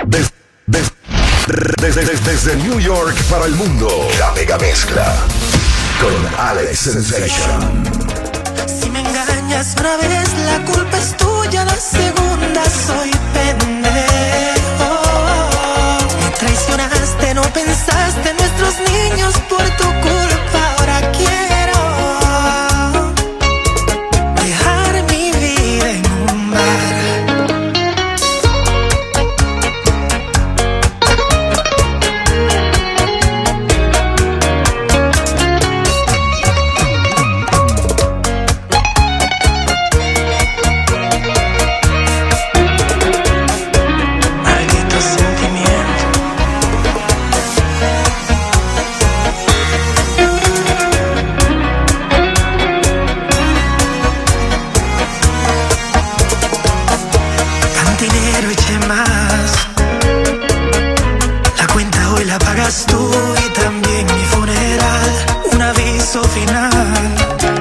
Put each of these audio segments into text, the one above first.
Desde New York para el mundo, la mega mezcla con Alex Sensation. Si me engañas una vez, la culpa es tuya, la segunda soy pendejo. Me traicionaste, no pensaste en nuestros niños, por tu culpa ahora quiero dejar mi vida en un bar. Tú y también mi funeral, un aviso final.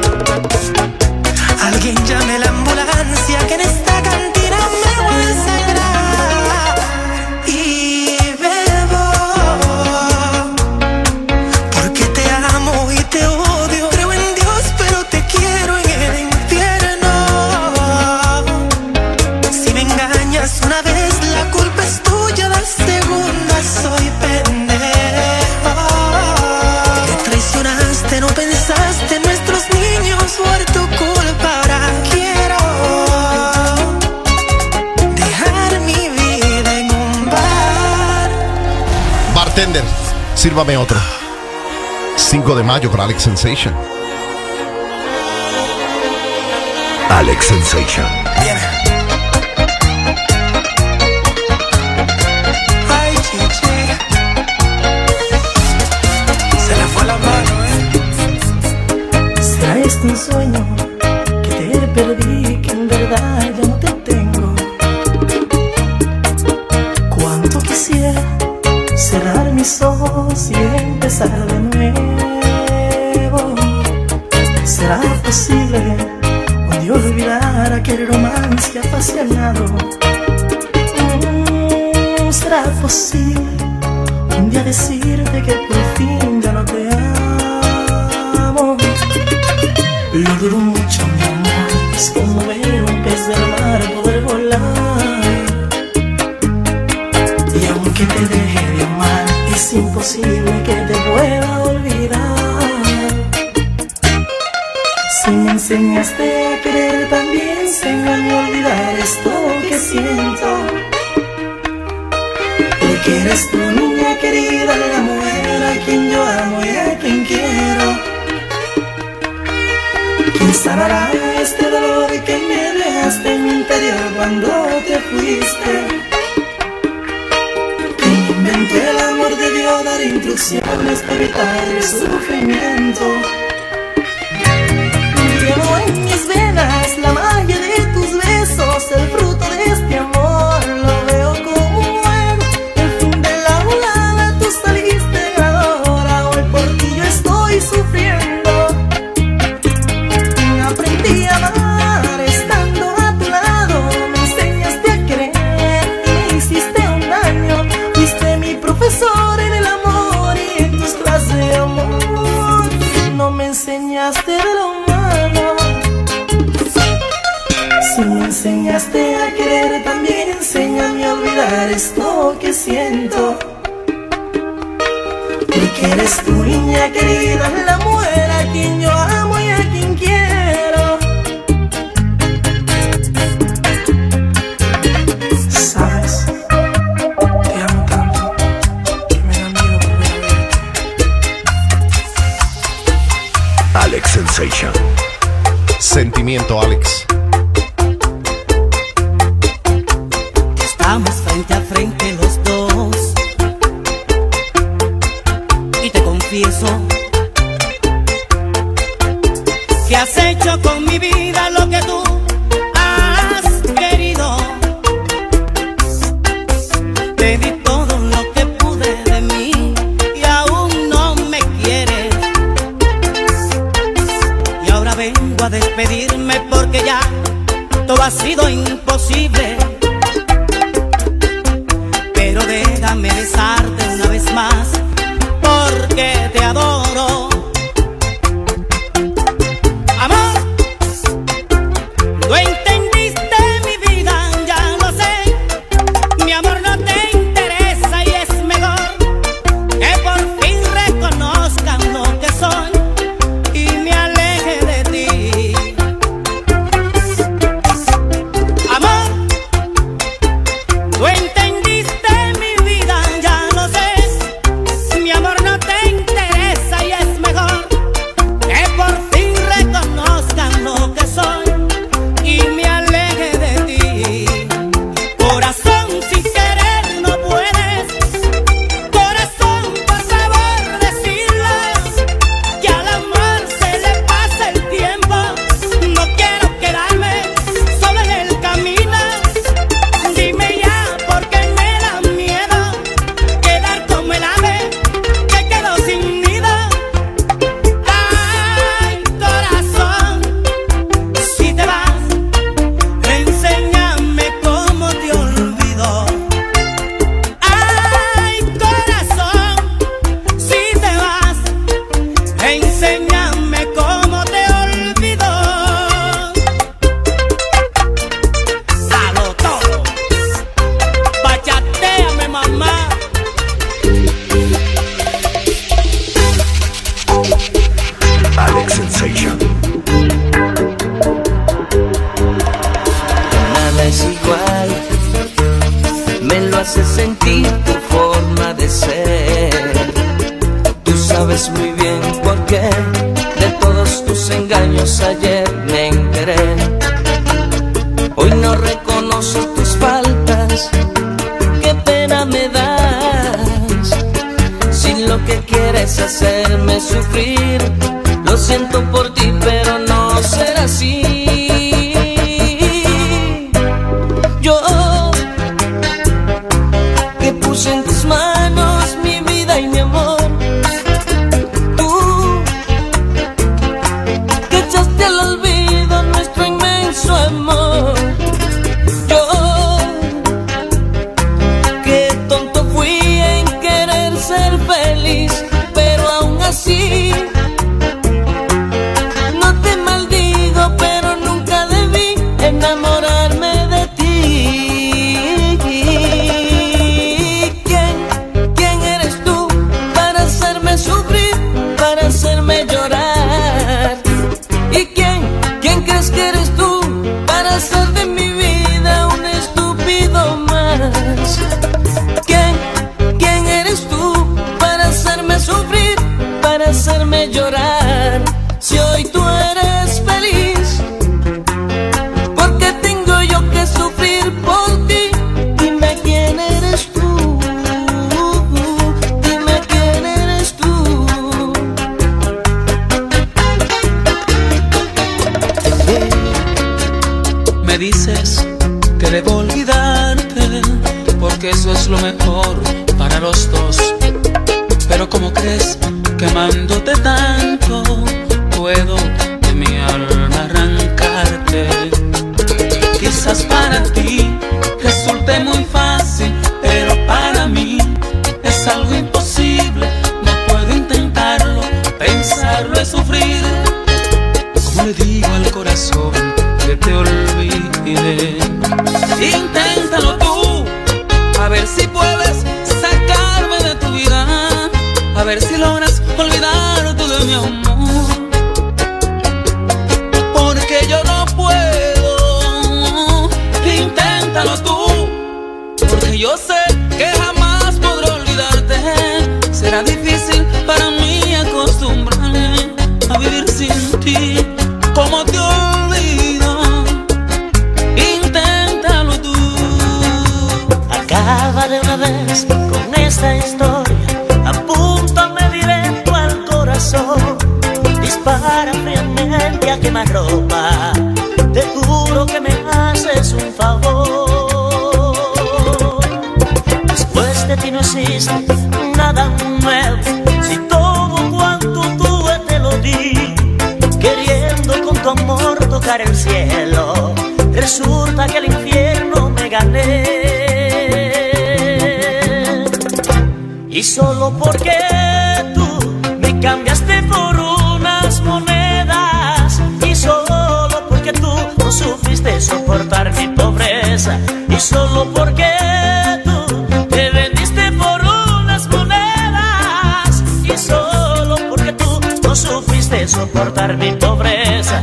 Alguien llame la ambulancia, que en esta cantina me voy a sangrar. Y bebo porque te amo y te odio. Creo en Dios pero te quiero en el infierno. Si me engañas una vez, la culpa es tuya, la segunda soy pendejo. No pensaste en nuestros niños, por tu culpa ahora quiero dejar mi vida en un bar. Bartender, sírvame otro. 5 de mayo para Alex Sensation. Alex Sensation. Viene. Ay, chichi. Se le fue la mano, ¿Será este un sueño que te perdí, que en verdad ya no te tengo? Cuánto quisiera cerrar mis ojos y empezar de nuevo. ¿Será posible un día olvidar aquel romance apasionado? ¿Será posible un día decirte que por fin ya no te amo? Lo dudo mucho, mi amor, es como ver un pez del mar poder volar. Y aunque te deje de amar, es imposible que te pueda olvidar. Si me enseñaste a querer, también enséñame a olvidar esto que siento. Porque eres tu niña querida, la mujer a quien yo amo y a quien quiero. ¿Quién sanará este dolor que me dejaste en mi interior cuando te fuiste? ¿Quién inventó el amor debió dar instrucciones para evitar el sufrimiento? Llevo en mis venas la magia de tus besos, el fruto de este amor lo veo como un juego. El fin de la volada, tú saliste ganadora, hoy por ti yo estoy sufriendo. Aprendí a amar estando a tu lado, me enseñaste a querer y me hiciste un daño. Fuiste mi profesor en el amor y en tus clases de amor no me enseñaste de lo malo. Si me enseñaste a querer, también enséñame a olvidar esto que siento. Porque eres tu niña querida, la mujer a quien yo amo y a quien quiero. Sabes, te amo tanto que me da miedo volver a verte. Alex Sensation. Sentimiento, Alex. Estamos frente a frente los dos y te confieso que has hecho con mi vida lo que tú has querido. Te di todo lo que pude de mí y aún no me quieres. Y ahora vengo a despedirme porque ya todo ha sido imposible. Pero lo hace sentir tu forma de ser. Tú sabes muy bien por qué de todos tus engaños ayer me enteré. Hoy no reconozco tus faltas, qué pena me das. Si lo que quieres hacerme sufrir, lo siento por ti, pero no será así. Yo, que puse en tus manos mi vida y mi amor, tú, que echaste al olvido nuestro inmenso amor. Yo, que tonto fui en querer ser feliz, pero aún así no te maldigo, pero nunca debí enamorarme de ti. ¿Quién eres tú para hacerme sufrir, para hacerme llorar? ¿Y quién crees que eres tú para hacer de mi vida un estúpido más? ¿Quién eres tú para hacerme sufrir, para hacerme llorar? Si hoy tú eres feliz, ¿por qué tengo yo que sufrir por ti? Dime quién eres tú, dime quién eres tú. Me dices que debo olvidarte, porque eso es lo mejor para los dos. Pero ¿cómo crees que amándote tanto puedo de mi alma arrancarte? Quizás para ti resulte muy fácil, pero para mí es algo imposible. No puedo intentarlo, pensarlo es sufrir. ¿Cómo le digo al corazón que te olvide? Inténtalo tú, a ver si puedes sacarme de tu vida, a ver si logras olvidarte de mi amor. Porque yo no puedo, inténtalo tú, porque yo sé que jamás podré olvidarte. Será difícil para mí acostumbrarme a vivir sin ti. ¿Cómo te olvido? Inténtalo tú. Acaba de una vez con esta historia, apúntame directo al corazón. Dispara fríamente a quemarropa, te juro que me haces un favor. Después de ti no existe nada nuevo, si todo cuanto tuve te lo di. Queriendo con tu amor tocar el cielo, resulta que el infierno me gané. Y solo porque tú me cambiaste por unas monedas, y solo porque tú no supiste soportar mi pobreza, y solo porque tú te vendiste por unas monedas, y solo porque tú no supiste soportar mi pobreza.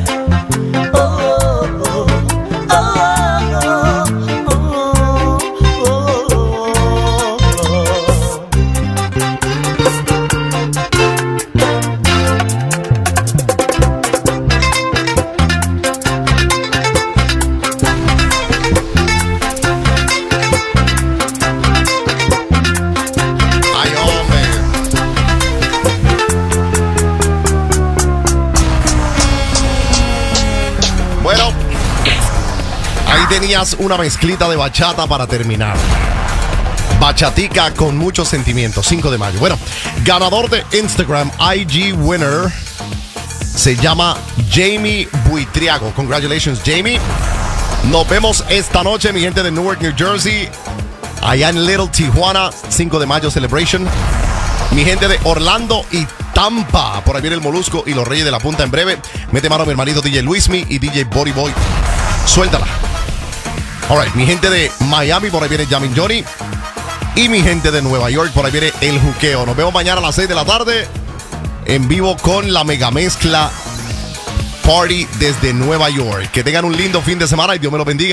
Tenías una mezclita de bachata para terminar. Bachatica con mucho sentimiento. 5 de mayo. Bueno, ganador de Instagram IG winner se llama Jamie Buitriago. Congratulations, Jamie. Nos vemos esta noche, mi gente de Newark, New Jersey, allá en Little Tijuana, 5 de mayo celebration. Mi gente de Orlando y Tampa, por ahí viene el Molusco y los Reyes de la Punta en breve. Mete mano a mi hermanito DJ Luismi y DJ Body Boy. Suéltala. Alright, mi gente de Miami, por ahí viene Jamin Johnny. Y mi gente de Nueva York, por ahí viene El Juqueo. Nos vemos mañana a las 6 de la tarde en vivo con la mega mezcla Party desde Nueva York. Que tengan un lindo fin de semana y Dios me lo bendiga.